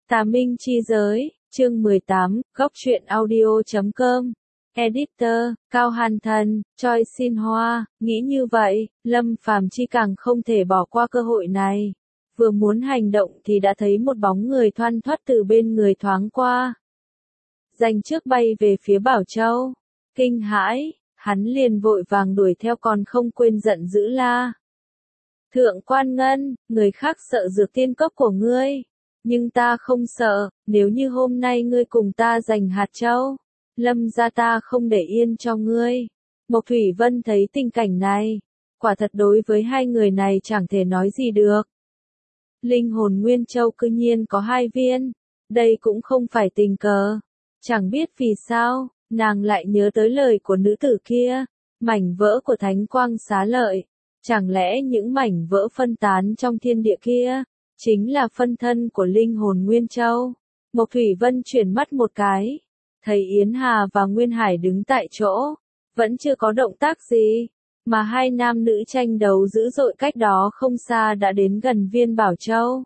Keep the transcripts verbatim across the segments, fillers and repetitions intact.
Tà Minh chi giới, chương mười tám, góc truyện audio chấm com. Editor, Cao Hàn Thần, Choi Xin Hoa, nghĩ như vậy, Lâm Phàm chi càng không thể bỏ qua cơ hội này. Vừa muốn hành động thì đã thấy một bóng người thoăn thoắt từ bên người thoáng qua. Dành trước bay về phía Bảo Châu. Kinh hãi, hắn liền vội vàng đuổi theo còn không quên giận dữ la. Thượng Quan Ngân, người khác sợ dược tiên cốc của ngươi. Nhưng ta không sợ, nếu như hôm nay ngươi cùng ta giành hạt châu, Lâm gia ta không để yên cho ngươi. Mộc Thủy Vân thấy tình cảnh này, quả thật đối với hai người này chẳng thể nói gì được. Linh hồn Nguyên Châu cư nhiên có hai viên, đây cũng không phải tình cờ. Chẳng biết vì sao, nàng lại nhớ tới lời của nữ tử kia, mảnh vỡ của Thánh Quang Xá Lợi. Chẳng lẽ những mảnh vỡ phân tán trong thiên địa kia chính là phân thân của linh hồn Nguyên Châu? Mộc Thủy Vân chuyển mắt một cái, thấy Yến Hà và Nguyên Hải đứng tại chỗ, vẫn chưa có động tác gì, mà hai nam nữ tranh đấu dữ dội cách đó không xa đã đến gần viên Bảo Châu.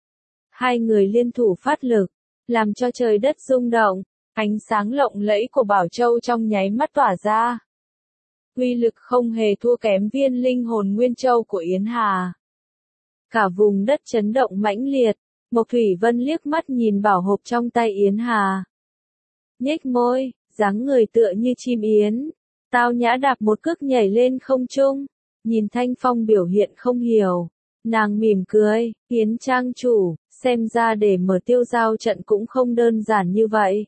Hai người liên thủ phát lực, làm cho trời đất rung động, ánh sáng lộng lẫy của Bảo Châu trong nháy mắt tỏa ra. Uy lực không hề thua kém viên linh hồn Nguyên Châu của Yến Hà. Cả vùng đất chấn động mãnh liệt, Mộc Thủy Vân liếc mắt nhìn bảo hộp trong tay Yến Hà. Nhếch môi, dáng người tựa như chim yến, tao nhã đạp một cước nhảy lên không trung, nhìn Thanh Phong biểu hiện không hiểu. Nàng mỉm cười, Yến trang chủ, xem ra để mở tiêu giao trận cũng không đơn giản như vậy.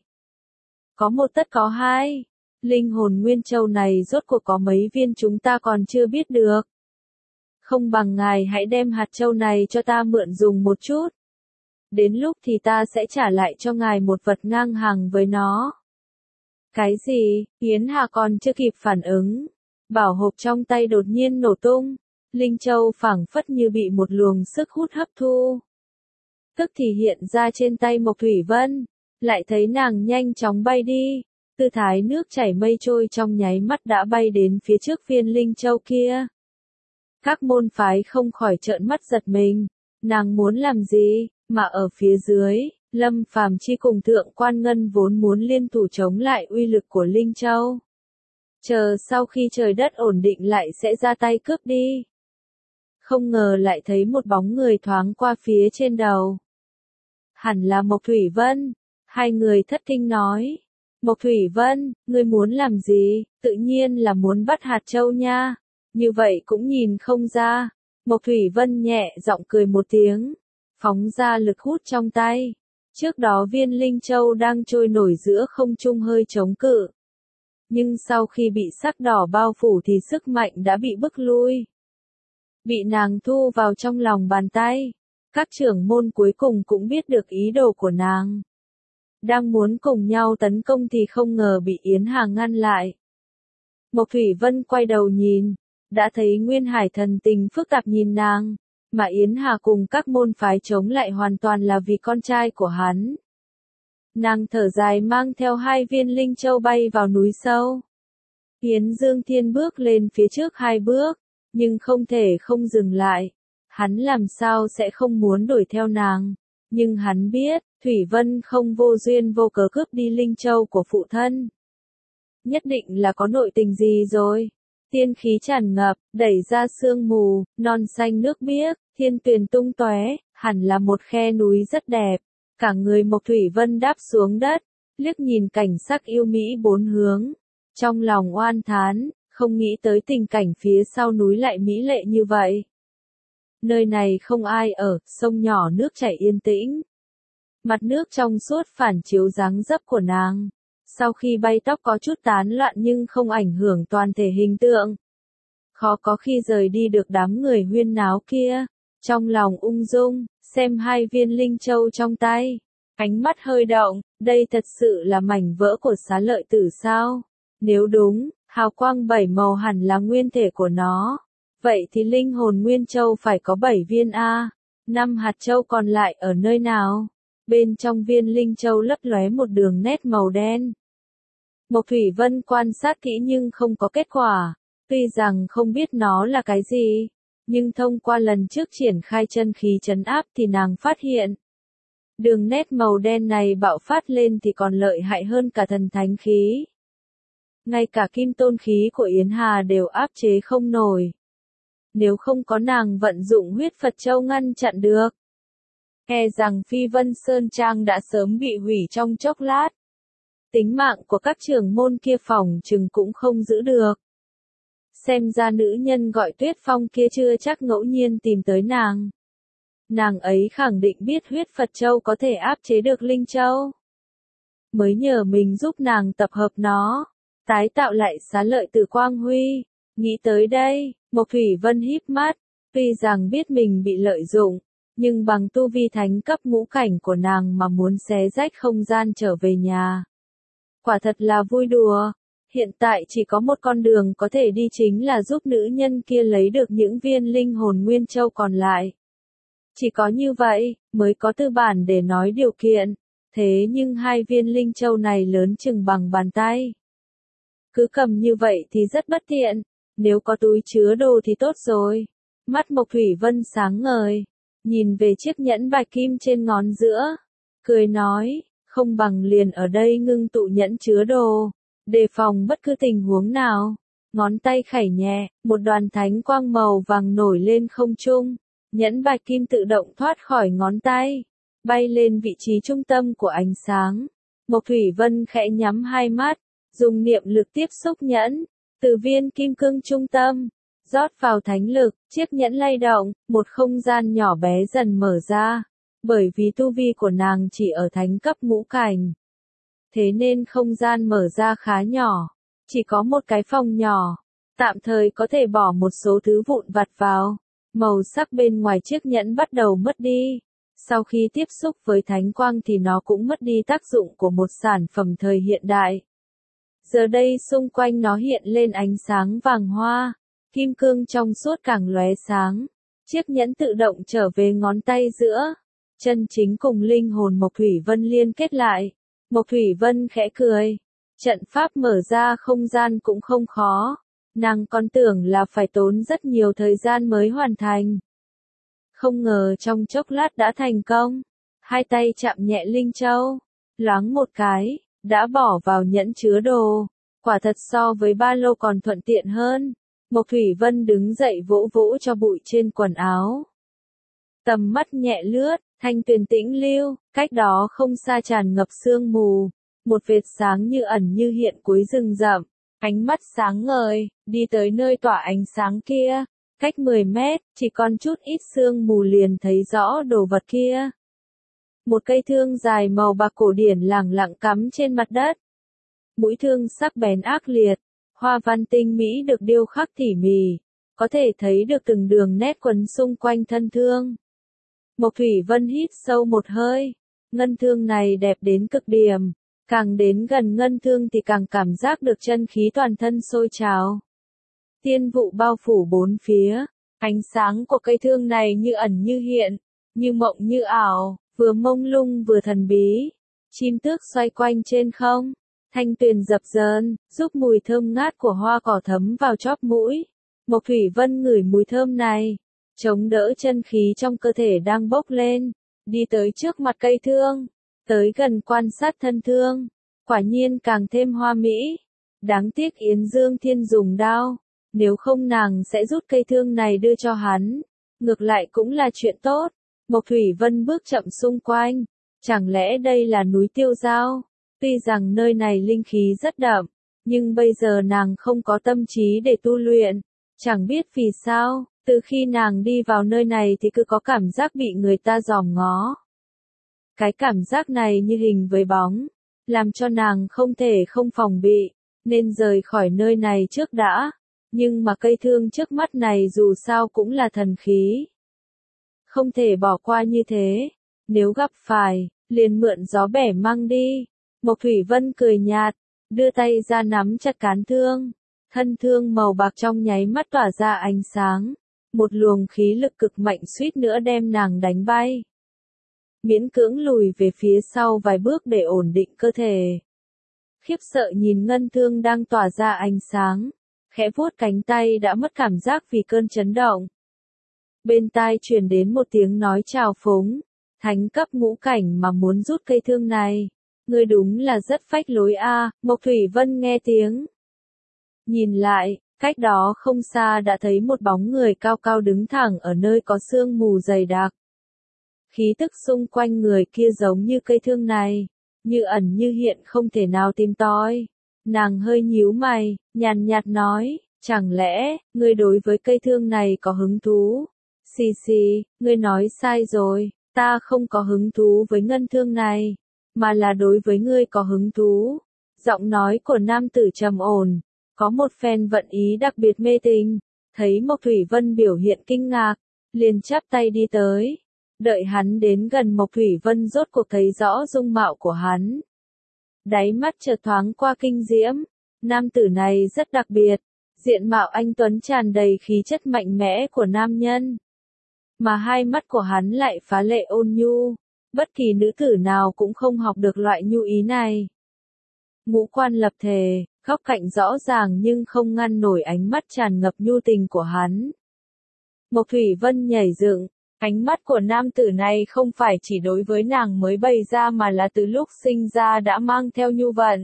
Có một tất có hai. Linh hồn Nguyên Châu này rốt cuộc có mấy viên chúng ta còn chưa biết được. Không bằng ngài hãy đem hạt châu này cho ta mượn dùng một chút. Đến lúc thì ta sẽ trả lại cho ngài một vật ngang hàng với nó. Cái gì? Yến Hà còn chưa kịp phản ứng. Bảo hộp trong tay đột nhiên nổ tung. Linh Châu phảng phất như bị một luồng sức hút hấp thu. Tức thì hiện ra trên tay Mộc Thủy Vân. Lại thấy nàng nhanh chóng bay đi. Tư thái nước chảy mây trôi trong nháy mắt đã bay đến phía trước viên Linh Châu kia. Các môn phái không khỏi trợn mắt giật mình. Nàng muốn làm gì, mà ở phía dưới, Lâm Phàm chi cùng Thượng Quan Ngân vốn muốn liên thủ chống lại uy lực của Linh Châu. Chờ sau khi trời đất ổn định lại sẽ ra tay cướp đi. Không ngờ lại thấy một bóng người thoáng qua phía trên đầu. Hẳn là Mộc Thủy Vân. Hai người thất kinh nói. Mộc Thủy Vân, ngươi muốn làm gì? Tự nhiên là muốn bắt hạt châu nha. Như vậy cũng nhìn không ra. Mộc Thủy Vân nhẹ giọng cười một tiếng, phóng ra lực hút trong tay. Trước đó viên Linh Châu đang trôi nổi giữa không trung hơi chống cự. Nhưng sau khi bị sắc đỏ bao phủ thì sức mạnh đã bị bức lui. Bị nàng thu vào trong lòng bàn tay. Các trưởng môn cuối cùng cũng biết được ý đồ của nàng. Đang muốn cùng nhau tấn công thì không ngờ bị Yến Hà ngăn lại. Mộc Thủy Vân quay đầu nhìn, đã thấy Nguyên Hải thần tình phức tạp nhìn nàng, mà Yến Hà cùng các môn phái chống lại hoàn toàn là vì con trai của hắn. Nàng thở dài mang theo hai viên Linh Châu bay vào núi sâu. Yến Dương Thiên bước lên phía trước hai bước, nhưng không thể không dừng lại. Hắn làm sao sẽ không muốn đuổi theo nàng, nhưng hắn biết, Thủy Vân không vô duyên vô cớ cướp đi Linh Châu của phụ thân. Nhất định là có nội tình gì rồi. Tiên khí tràn ngập, đẩy ra sương mù, non xanh nước biếc, thiên tuyền tung tóe, hẳn là một khe núi rất đẹp. Cả người Mộc Thủy Vân đáp xuống đất, liếc nhìn cảnh sắc yêu mỹ bốn hướng. Trong lòng oan thán, không nghĩ tới tình cảnh phía sau núi lại mỹ lệ như vậy. Nơi này không ai ở, sông nhỏ nước chảy yên tĩnh. Mặt nước trong suốt phản chiếu dáng dấp của nàng. Sau khi bay tóc có chút tán loạn nhưng không ảnh hưởng toàn thể hình tượng. Khó có khi rời đi được đám người huyên náo kia. Trong lòng ung dung, xem hai viên Linh Châu trong tay. Ánh mắt hơi động, đây thật sự là mảnh vỡ của Xá Lợi Tử sao? Nếu đúng, hào quang bảy màu hẳn là nguyên thể của nó. Vậy thì linh hồn Nguyên Châu phải có bảy viên A. Năm hạt châu còn lại ở nơi nào? Bên trong viên Linh Châu lấp lóe một đường nét màu đen. Mộc Thủy Vân quan sát kỹ nhưng không có kết quả. Tuy rằng không biết nó là cái gì, nhưng thông qua lần trước triển khai chân khí trấn áp thì nàng phát hiện. Đường nét màu đen này bạo phát lên thì còn lợi hại hơn cả thần thánh khí. Ngay cả kim tôn khí của Yến Hà đều áp chế không nổi. Nếu không có nàng vận dụng huyết Phật Châu ngăn chặn được, e rằng Phi Vân Sơn Trang đã sớm bị hủy trong chốc lát. Tính mạng của các trưởng môn kia phỏng chừng cũng không giữ được. Xem ra nữ nhân gọi Tuyết Phong kia chưa chắc ngẫu nhiên tìm tới nàng. Nàng ấy khẳng định biết huyết Phật Châu có thể áp chế được Linh Châu. Mới nhờ mình giúp nàng tập hợp nó, tái tạo lại xá lợi từ quang huy. Nghĩ tới đây, Mộc Thủy Vân híp mắt, tuy rằng biết mình bị lợi dụng, nhưng bằng tu vi thánh cấp ngũ cảnh của nàng mà muốn xé rách không gian trở về nhà. Quả thật là vui đùa, hiện tại chỉ có một con đường có thể đi chính là giúp nữ nhân kia lấy được những viên linh hồn nguyên châu còn lại. Chỉ có như vậy, mới có tư bản để nói điều kiện, thế nhưng hai viên linh châu này lớn chừng bằng bàn tay. Cứ cầm như vậy thì rất bất tiện, nếu có túi chứa đồ thì tốt rồi. Mắt Mộc Thủy Vân sáng ngời, nhìn về chiếc nhẫn bạch kim trên ngón giữa, cười nói, không bằng liền ở đây ngưng tụ nhẫn chứa đồ, đề phòng bất cứ tình huống nào. Ngón tay khẩy nhẹ, một đoàn thánh quang màu vàng nổi lên không trung, nhẫn bạch kim tự động thoát khỏi ngón tay, bay lên vị trí trung tâm của ánh sáng. Mộc Thủy Vân khẽ nhắm hai mắt, dùng niệm lực tiếp xúc nhẫn, từ viên kim cương trung tâm, rót vào thánh lực, chiếc nhẫn lay động, một không gian nhỏ bé dần mở ra. Bởi vì tu vi của nàng chỉ ở thánh cấp ngũ cảnh, thế nên không gian mở ra khá nhỏ, chỉ có một cái phòng nhỏ, tạm thời có thể bỏ một số thứ vụn vặt vào. Màu sắc bên ngoài chiếc nhẫn bắt đầu mất đi, sau khi tiếp xúc với thánh quang thì nó cũng mất đi tác dụng của một sản phẩm thời hiện đại. Giờ đây xung quanh nó hiện lên ánh sáng vàng hoa, kim cương trong suốt càng lóe sáng, chiếc nhẫn tự động trở về ngón tay giữa. Chân chính cùng linh hồn Mộc Thủy Vân liên kết lại. Mộc Thủy Vân khẽ cười. Trận pháp mở ra không gian cũng không khó. Nàng còn tưởng là phải tốn rất nhiều thời gian mới hoàn thành. Không ngờ trong chốc lát đã thành công. Hai tay chạm nhẹ Linh Châu. Loáng một cái, đã bỏ vào nhẫn chứa đồ. Quả thật so với ba lô còn thuận tiện hơn. Mộc Thủy Vân đứng dậy vỗ vỗ cho bụi trên quần áo. Tầm mắt nhẹ lướt, thanh tuyền tĩnh lưu, cách đó không xa tràn ngập sương mù, một vệt sáng như ẩn như hiện cuối rừng rậm, ánh mắt sáng ngời, đi tới nơi tỏa ánh sáng kia, cách mười mét, chỉ còn chút ít sương mù liền thấy rõ đồ vật kia. Một cây thương dài màu bạc cổ điển lẳng lặng cắm trên mặt đất. Mũi thương sắc bén ác liệt, hoa văn tinh mỹ được điêu khắc tỉ mỉ, có thể thấy được từng đường nét quấn xung quanh thân thương. Mộc Thủy Vân hít sâu một hơi, ngân thương này đẹp đến cực điểm, càng đến gần ngân thương thì càng cảm giác được chân khí toàn thân sôi trào. Tiên vụ bao phủ bốn phía, ánh sáng của cây thương này như ẩn như hiện, như mộng như ảo, vừa mông lung vừa thần bí. Chim tước xoay quanh trên không, thanh tuyền dập dờn, giúp mùi thơm ngát của hoa cỏ thấm vào chóp mũi. Mộc Thủy Vân ngửi mùi thơm này, chống đỡ chân khí trong cơ thể đang bốc lên, đi tới trước mặt cây thương, tới gần quan sát thân thương, quả nhiên càng thêm hoa mỹ. Đáng tiếc Yến Dương Thiên dùng đao, nếu không nàng sẽ rút cây thương này đưa cho hắn, ngược lại cũng là chuyện tốt. Mộc Thủy Vân bước chậm xung quanh, chẳng lẽ đây là núi Tiêu Giao? Tuy rằng nơi này linh khí rất đậm, nhưng bây giờ nàng không có tâm trí để tu luyện, chẳng biết vì sao. Từ khi nàng đi vào nơi này thì cứ có cảm giác bị người ta dòm ngó. Cái cảm giác này như hình với bóng, làm cho nàng không thể không phòng bị, nên rời khỏi nơi này trước đã. Nhưng mà cây thương trước mắt này dù sao cũng là thần khí. Không thể bỏ qua như thế, nếu gặp phải, liền mượn gió bẻ mang đi. Mộc Thủy Vân cười nhạt, đưa tay ra nắm chặt cán thương. Thân thương màu bạc trong nháy mắt tỏa ra ánh sáng. Một luồng khí lực cực mạnh suýt nữa đem nàng đánh bay. Miễn cưỡng lùi về phía sau vài bước để ổn định cơ thể. Khiếp sợ nhìn ngân thương đang tỏa ra ánh sáng, khẽ vuốt cánh tay đã mất cảm giác vì cơn chấn động. Bên tai truyền đến một tiếng nói chào phúng, Thánh cấp ngũ cảnh mà muốn rút cây thương này. Ngươi đúng là rất phách lối a. Mộc Thủy Vân nghe tiếng. Nhìn lại, cách đó không xa đã thấy một bóng người cao cao đứng thẳng ở nơi có sương mù dày đặc. Khí tức xung quanh người kia giống như cây thương này, như ẩn như hiện không thể nào tìm tòi. Nàng hơi nhíu mày, nhàn nhạt nói, chẳng lẽ, ngươi đối với cây thương này có hứng thú? Xì xì, ngươi nói sai rồi, ta không có hứng thú với ngân thương này, mà là đối với ngươi có hứng thú. Giọng nói của nam tử trầm ổn, có một phen vận ý đặc biệt mê tình, thấy Mộc Thủy Vân biểu hiện kinh ngạc, liền chắp tay đi tới. Đợi hắn đến gần Mộc Thủy Vân rốt cuộc thấy rõ dung mạo của hắn. Đáy mắt chợt thoáng qua kinh diễm, nam tử này rất đặc biệt, diện mạo anh tuấn tràn đầy khí chất mạnh mẽ của nam nhân. Mà hai mắt của hắn lại phá lệ ôn nhu, bất kỳ nữ tử nào cũng không học được loại nhu ý này. Ngũ quan lập thể, góc cạnh rõ ràng nhưng không ngăn nổi ánh mắt tràn ngập nhu tình của hắn. Mộc Thủy Vân nhảy dựng, ánh mắt của nam tử này không phải chỉ đối với nàng mới bày ra mà là từ lúc sinh ra đã mang theo nhu vận.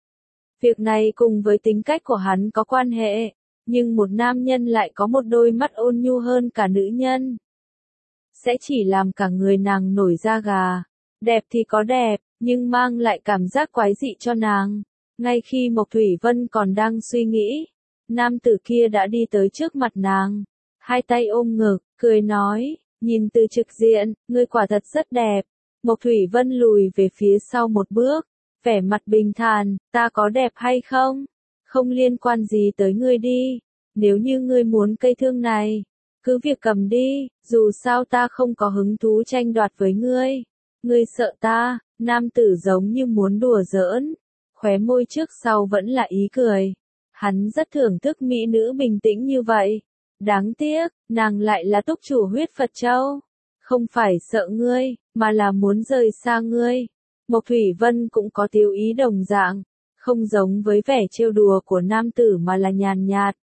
Việc này cùng với tính cách của hắn có quan hệ, nhưng một nam nhân lại có một đôi mắt ôn nhu hơn cả nữ nhân. Sẽ chỉ làm cả người nàng nổi da gà. Đẹp thì có đẹp, nhưng mang lại cảm giác quái dị cho nàng. Ngay khi Mộc Thủy Vân còn đang suy nghĩ, nam tử kia đã đi tới trước mặt nàng. Hai tay ôm ngực, cười nói, nhìn từ trực diện, ngươi quả thật rất đẹp. Mộc Thủy Vân lùi về phía sau một bước, vẻ mặt bình thản, ta có đẹp hay không? Không liên quan gì tới ngươi đi. Nếu như ngươi muốn cây thương này, cứ việc cầm đi, dù sao ta không có hứng thú tranh đoạt với ngươi. Ngươi sợ ta, nam tử giống như muốn đùa giỡn, khóe môi trước sau vẫn là ý cười. Hắn rất thưởng thức mỹ nữ bình tĩnh như vậy. Đáng tiếc, nàng lại là túc chủ huyết Phật Châu. Không phải sợ ngươi, mà là muốn rời xa ngươi. Mộc Thủy Vân cũng có tiêu ý đồng dạng, không giống với vẻ trêu đùa của nam tử mà là nhàn nhạt.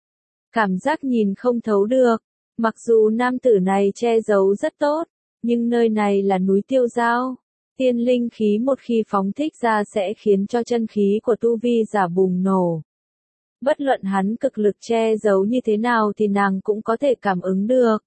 Cảm giác nhìn không thấu được, mặc dù nam tử này che giấu rất tốt, nhưng nơi này là núi tiêu giao. Tiên linh khí một khi phóng thích ra sẽ khiến cho chân khí của tu vi giả bùng nổ. Bất luận hắn cực lực che giấu như thế nào thì nàng cũng có thể cảm ứng được.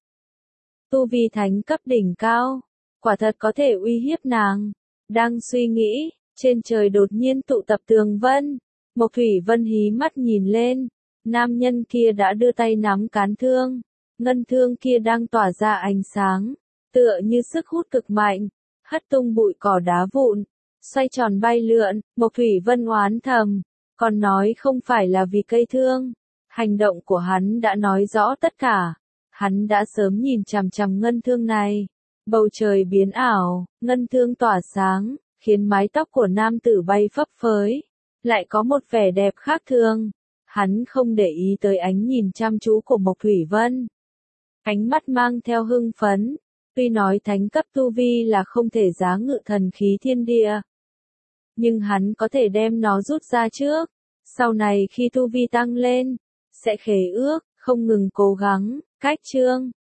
Tu vi thánh cấp đỉnh cao, quả thật có thể uy hiếp nàng. Đang suy nghĩ, trên trời đột nhiên tụ tập tường vân. Mộc Thủy Vân hí mắt nhìn lên, nam nhân kia đã đưa tay nắm cán thương. Ngân thương kia đang tỏa ra ánh sáng, tựa như sức hút cực mạnh, hất tung bụi cỏ đá vụn, xoay tròn bay lượn. Mộc Thủy Vân oán thầm, còn nói không phải là vì cây thương. Hành động của hắn đã nói rõ tất cả. Hắn đã sớm nhìn chằm chằm ngân thương này. Bầu trời biến ảo, ngân thương tỏa sáng, khiến mái tóc của nam tử bay phấp phới. Lại có một vẻ đẹp khác thường. Hắn không để ý tới ánh nhìn chăm chú của Mộc Thủy Vân. Ánh mắt mang theo hưng phấn. Tuy nói thánh cấp tu vi là không thể giá ngự thần khí thiên địa, nhưng hắn có thể đem nó rút ra trước. Sau này khi tu vi tăng lên, sẽ khế ước, không ngừng cố gắng. Cách chương